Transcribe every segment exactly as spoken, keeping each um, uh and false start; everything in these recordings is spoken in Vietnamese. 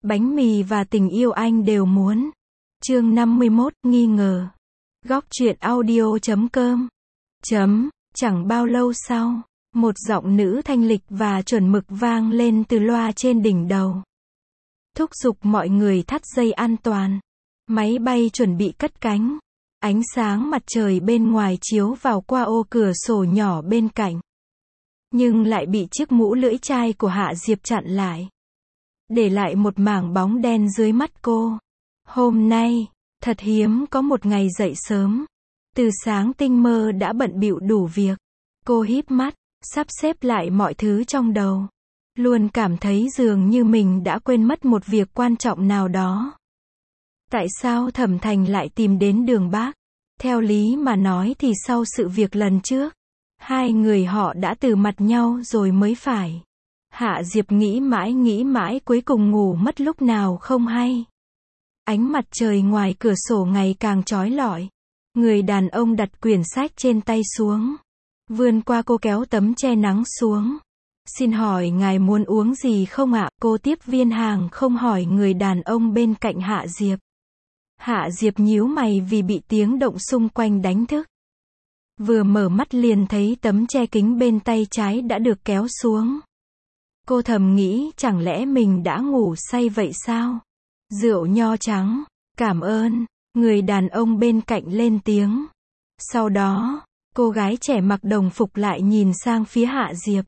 Bánh mì và tình yêu anh đều muốn. Chương năm mươi mốt, nghi ngờ. Góc truyện audio chấm com. Chấm, chẳng bao lâu sau, một giọng nữ thanh lịch và chuẩn mực vang lên từ loa trên đỉnh đầu. Thúc giục mọi người thắt dây an toàn. Máy bay chuẩn bị cất cánh. Ánh sáng mặt trời bên ngoài chiếu vào qua ô cửa sổ nhỏ bên cạnh. Nhưng lại bị chiếc mũ lưỡi chai của Hạ Diệp chặn lại. Để lại một mảng bóng đen dưới mắt cô. Hôm nay, thật hiếm có một ngày dậy sớm. Từ sáng tinh mơ đã bận bịu đủ việc. Cô híp mắt, sắp xếp lại mọi thứ trong đầu. Luôn cảm thấy dường như mình đã quên mất một việc quan trọng nào đó. Tại sao Thẩm Thành lại tìm đến Đường Bác? Theo lý mà nói thì sau sự việc lần trước, hai người họ đã từ mặt nhau rồi mới phải. Hạ Diệp nghĩ mãi nghĩ mãi cuối cùng ngủ mất lúc nào không hay. Ánh mặt trời ngoài cửa sổ ngày càng chói lọi. Người đàn ông đặt quyển sách trên tay xuống. Vươn qua cô kéo tấm che nắng xuống. Xin hỏi ngài muốn uống gì không ạ? Cô tiếp viên hàng không hỏi người đàn ông bên cạnh Hạ Diệp. Hạ Diệp nhíu mày vì bị tiếng động xung quanh đánh thức. Vừa mở mắt liền thấy tấm che kính bên tay trái đã được kéo xuống. Cô thầm nghĩ chẳng lẽ mình đã ngủ say vậy sao? Rượu nho trắng, cảm ơn, người đàn ông bên cạnh lên tiếng. Sau đó, cô gái trẻ mặc đồng phục lại nhìn sang phía Hạ Diệp.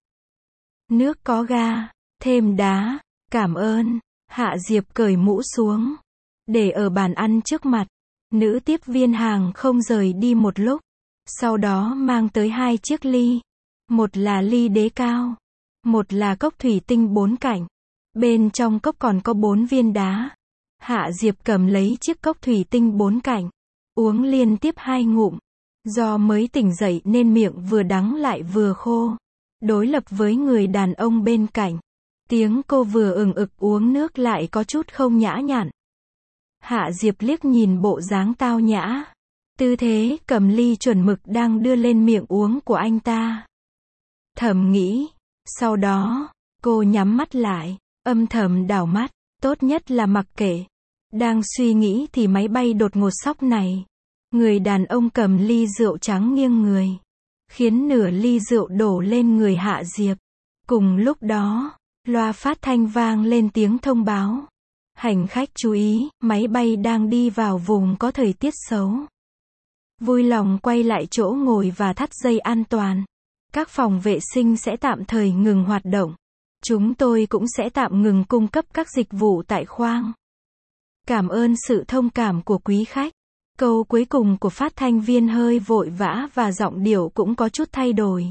Nước có ga, thêm đá, cảm ơn. Hạ Diệp cởi mũ xuống, để ở bàn ăn trước mặt. Nữ tiếp viên hàng không rời đi một lúc. Sau đó mang tới hai chiếc ly. Một là ly đế cao. Một là cốc thủy tinh bốn cạnh. Bên trong cốc còn có bốn viên đá. Hạ Diệp cầm lấy chiếc cốc thủy tinh bốn cạnh. Uống liên tiếp hai ngụm. Do mới tỉnh dậy nên miệng vừa đắng lại vừa khô. Đối lập với người đàn ông bên cạnh. Tiếng cô vừa ừng ực uống nước lại có chút không nhã nhặn. Hạ Diệp liếc nhìn bộ dáng tao nhã. Tư thế cầm ly chuẩn mực đang đưa lên miệng uống của anh ta. Thầm nghĩ. Sau đó, cô nhắm mắt lại, âm thầm đảo mắt, tốt nhất là mặc kệ. Đang suy nghĩ thì máy bay đột ngột sóc này. Người đàn ông cầm ly rượu trắng nghiêng người, khiến nửa ly rượu đổ lên người Hạ Diệp. Cùng lúc đó, loa phát thanh vang lên tiếng thông báo. Hành khách chú ý, máy bay đang đi vào vùng có thời tiết xấu. Vui lòng quay lại chỗ ngồi và thắt dây an toàn. Các phòng vệ sinh sẽ tạm thời ngừng hoạt động. Chúng tôi cũng sẽ tạm ngừng cung cấp các dịch vụ tại khoang. Cảm ơn sự thông cảm của quý khách. Câu cuối cùng của phát thanh viên hơi vội vã và giọng điệu cũng có chút thay đổi.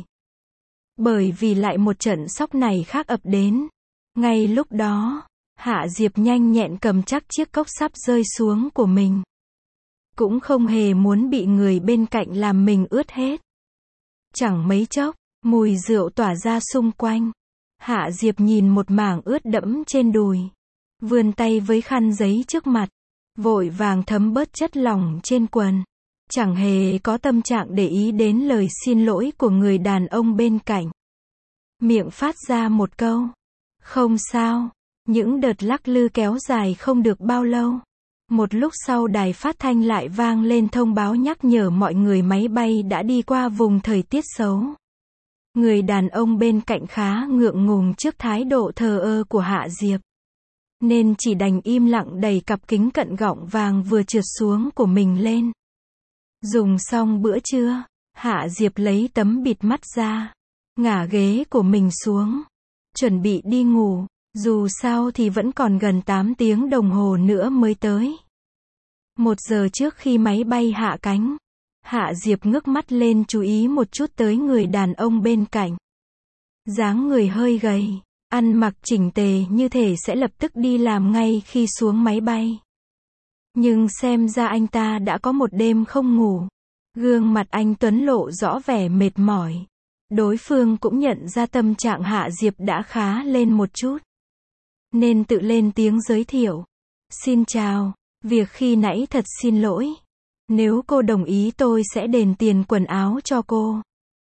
Bởi vì lại một trận sốc này khác ập đến. Ngay lúc đó, Hạ Diệp nhanh nhẹn cầm chắc chiếc cốc sắp rơi xuống của mình. Cũng không hề muốn bị người bên cạnh làm mình ướt hết. Chẳng mấy chốc, mùi rượu tỏa ra xung quanh. Hạ Diệp nhìn một mảng ướt đẫm trên đùi. Vươn tay với khăn giấy trước mặt. Vội vàng thấm bớt chất lỏng trên quần. Chẳng hề có tâm trạng để ý đến lời xin lỗi của người đàn ông bên cạnh. Miệng phát ra một câu. Không sao. Những đợt lắc lư kéo dài không được bao lâu. Một lúc sau đài phát thanh lại vang lên thông báo nhắc nhở mọi người máy bay đã đi qua vùng thời tiết xấu. Người đàn ông bên cạnh khá ngượng ngùng trước thái độ thờ ơ của Hạ Diệp. Nên chỉ đành im lặng đẩy cặp kính cận gọng vàng vừa trượt xuống của mình lên. Dùng xong bữa trưa, Hạ Diệp lấy tấm bịt mắt ra. Ngả ghế của mình xuống. Chuẩn bị đi ngủ. Dù sao thì vẫn còn gần tám tiếng đồng hồ nữa mới tới. Một giờ trước khi máy bay hạ cánh, Hạ Diệp ngước mắt lên chú ý một chút tới người đàn ông bên cạnh. Dáng người hơi gầy, ăn mặc chỉnh tề như thể sẽ lập tức đi làm ngay khi xuống máy bay. Nhưng xem ra anh ta đã có một đêm không ngủ. Gương mặt anh tuấn lộ rõ vẻ mệt mỏi. Đối phương cũng nhận ra tâm trạng Hạ Diệp đã khá lên một chút. Nên tự lên tiếng giới thiệu. Xin chào, việc khi nãy thật xin lỗi. Nếu cô đồng ý tôi sẽ đền tiền quần áo cho cô.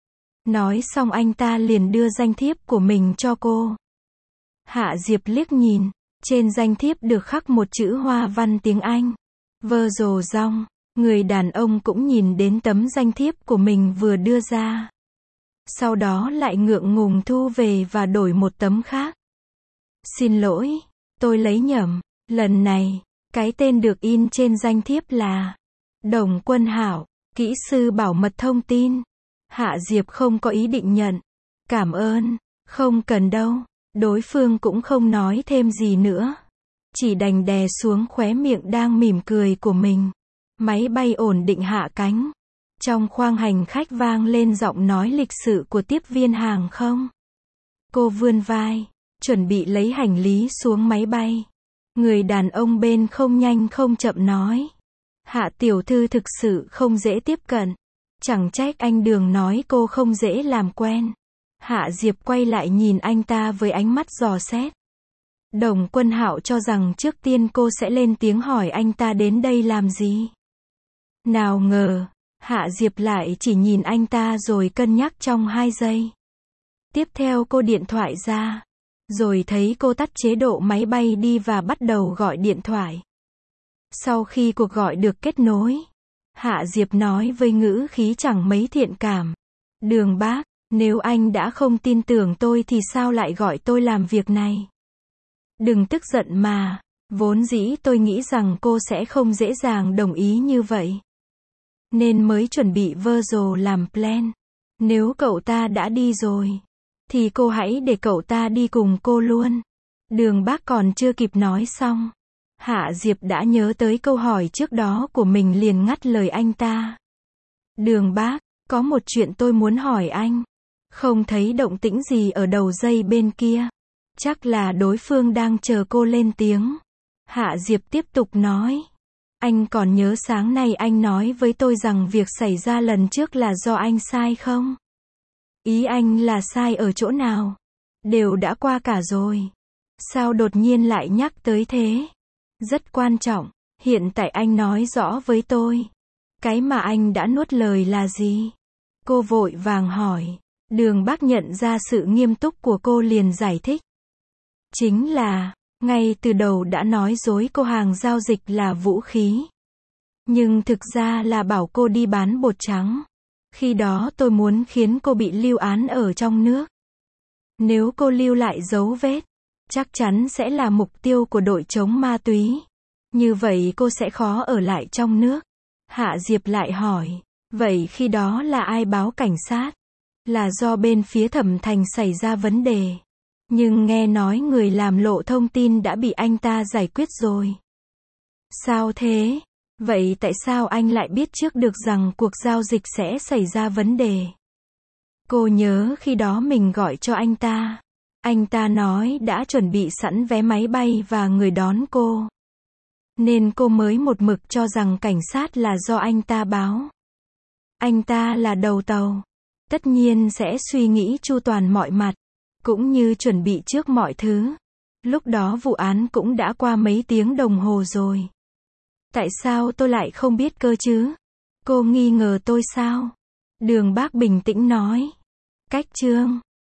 Nói xong anh ta liền đưa danh thiếp của mình cho cô. Hạ Diệp liếc nhìn, Trên danh thiếp được khắc một chữ hoa văn tiếng Anh. Vơ rồ rong. Người đàn ông cũng nhìn đến tấm danh thiếp của mình vừa đưa ra. Sau đó lại ngượng ngùng thu về và đổi một tấm khác. Xin lỗi, tôi lấy nhầm. Lần này, cái tên được in trên danh thiếp là Đồng Quân Hảo, kỹ sư bảo mật thông tin. Hạ Diệp không có ý định nhận. Cảm ơn, không cần đâu. Đối phương cũng không nói thêm gì nữa. Chỉ đành đè xuống khóe miệng đang mỉm cười của mình. Máy bay ổn định hạ cánh. Trong khoang hành khách vang lên giọng nói lịch sự của tiếp viên hàng không. Cô vươn vai, chuẩn bị lấy hành lý xuống máy bay. Người đàn ông bên không nhanh không chậm nói. Hạ tiểu thư thực sự không dễ tiếp cận. Chẳng trách anh Đường nói cô không dễ làm quen. Hạ Diệp quay lại nhìn anh ta với ánh mắt dò xét. Đồng Quân Hạo cho rằng trước tiên cô sẽ lên tiếng hỏi anh ta đến đây làm gì. Nào ngờ, Hạ Diệp lại chỉ nhìn anh ta rồi cân nhắc trong hai giây. Tiếp theo cô điện thoại ra. Rồi thấy cô tắt chế độ máy bay đi và bắt đầu gọi điện thoại. Sau khi cuộc gọi được kết nối, Hạ Diệp nói với ngữ khí chẳng mấy thiện cảm. Đường bác, nếu anh đã không tin tưởng tôi thì sao lại gọi tôi làm việc này? Đừng tức giận mà, vốn dĩ tôi nghĩ rằng cô sẽ không dễ dàng đồng ý như vậy. Nên mới chuẩn bị vơ rồ làm plan. Nếu cậu ta đã đi rồi, thì cô hãy để cậu ta đi cùng cô luôn. Đường bác còn chưa kịp nói xong. Hạ Diệp đã nhớ tới câu hỏi trước đó của mình liền ngắt lời anh ta. Đường bác, có một chuyện tôi muốn hỏi anh. Không thấy động tĩnh gì ở đầu dây bên kia. Chắc là đối phương đang chờ cô lên tiếng. Hạ Diệp tiếp tục nói. Anh còn nhớ sáng nay anh nói với tôi rằng việc xảy ra lần trước là do anh sai không? Ý anh là sai ở chỗ nào? Đều đã qua cả rồi. Sao đột nhiên lại nhắc tới thế? Rất quan trọng. Hiện tại anh nói rõ với tôi. Cái mà anh đã nuốt lời là gì? Cô vội vàng hỏi. Đường bác nhận ra sự nghiêm túc của cô liền giải thích. Chính là, ngay từ đầu đã nói dối cô hàng giao dịch là vũ khí. Nhưng thực ra là bảo cô đi bán bột trắng. Khi đó tôi muốn khiến cô bị lưu án ở trong nước. Nếu cô lưu lại dấu vết, chắc chắn sẽ là mục tiêu của đội chống ma túy. Như vậy cô sẽ khó ở lại trong nước. Hạ Diệp lại hỏi, vậy khi đó là ai báo cảnh sát? Là do bên phía Thẩm Thành xảy ra vấn đề. Nhưng nghe nói người làm lộ thông tin đã bị anh ta giải quyết rồi. Sao thế? Vậy tại sao anh lại biết trước được rằng cuộc giao dịch sẽ xảy ra vấn đề? Cô nhớ khi đó mình gọi cho anh ta. Anh ta nói đã chuẩn bị sẵn vé máy bay và người đón cô. Nên cô mới một mực cho rằng cảnh sát là do anh ta báo. Anh ta là đầu tàu. Tất nhiên sẽ suy nghĩ chu toàn mọi mặt. Cũng như chuẩn bị trước mọi thứ. Lúc đó vụ án cũng đã qua mấy tiếng đồng hồ rồi. Tại sao tôi lại không biết cơ chứ? Cô nghi ngờ tôi sao? Đường bác bình tĩnh nói. Cách chương